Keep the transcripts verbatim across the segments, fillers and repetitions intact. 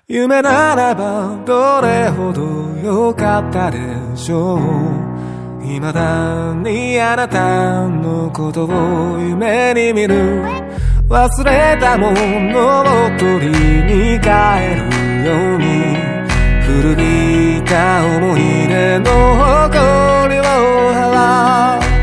夢ならばどれほど良かったでしょう。未だにあなたのことを夢に見る。忘れたものを取りに帰るように、古びた思い出の誇りを払う。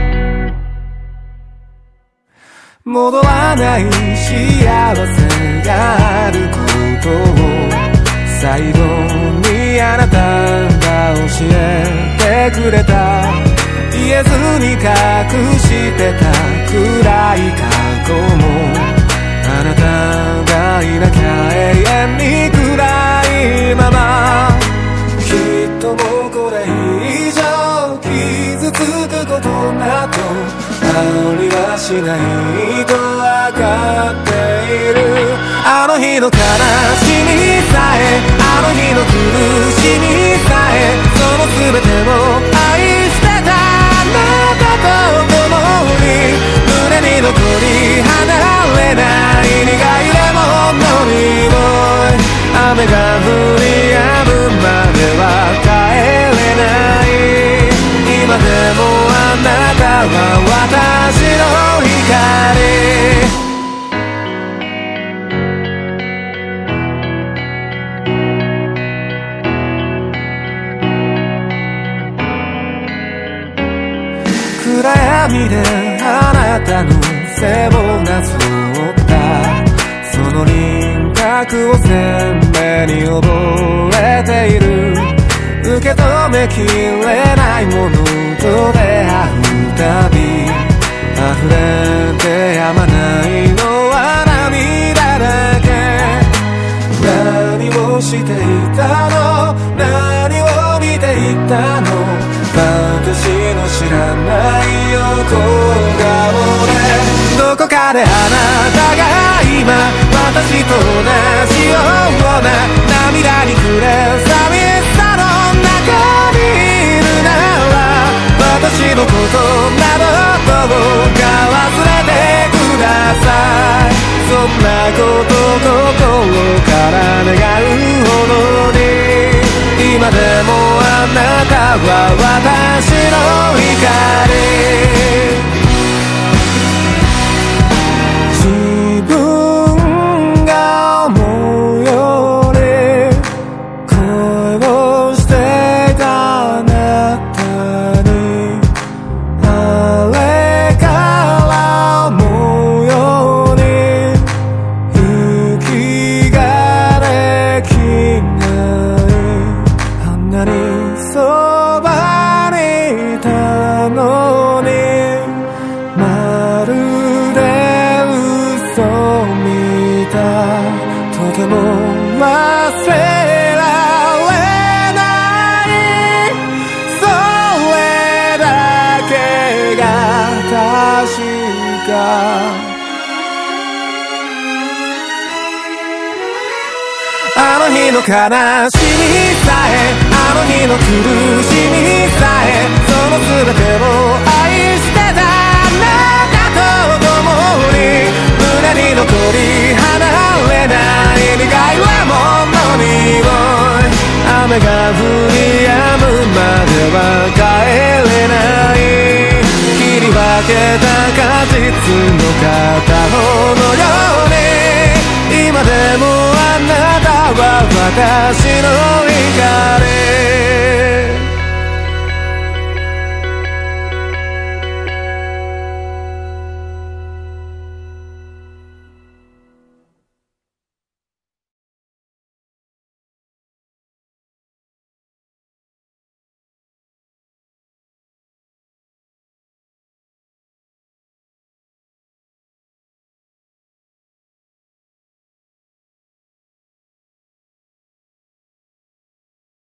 戻らない幸せがあることを最後にあなたが教えてくれた。言えずに隠してた暗い過去も、あなたがいなきゃ永遠に暗いまま。きっともうこれ以上傷つくことなどありはしないとわかっている。あの日の悲しみさえ、あの日の苦しみさえ、その全てを愛してたあなたと共に、胸に残り離れない苦いレモンの匂い。雨が降り止むまでは帰れない。今でもあなたは私の光。暗闇であなたの背をなぞったその輪郭を鮮明に覚えている。受け止めきれないものと出会うたび、溢れてやまないのは涙だけ。何をしていたの、何を見ていたの、私の知らない横顔で。どこかであなたが今私と同じような涙に暮れ寂しさの中にいるなら、私のことなどどうか忘れてください。そんなこと心から願うほどに、今でもあなたは私の光。自分が思うより恋をしていたあなたに、あれから思うように息ができない。あんなにそばにいたのに、まるで嘘みたい。とても忘れられない。それだけが確か。あの日の悲しみさえ、あの日の苦しみさえ、その全てを愛してたあなたと共に、胸に残り離れない苦いレモンの匂い。雨が降り止むまでは帰れない。切り分けた果実の片方のように、今でもあなたは私の光。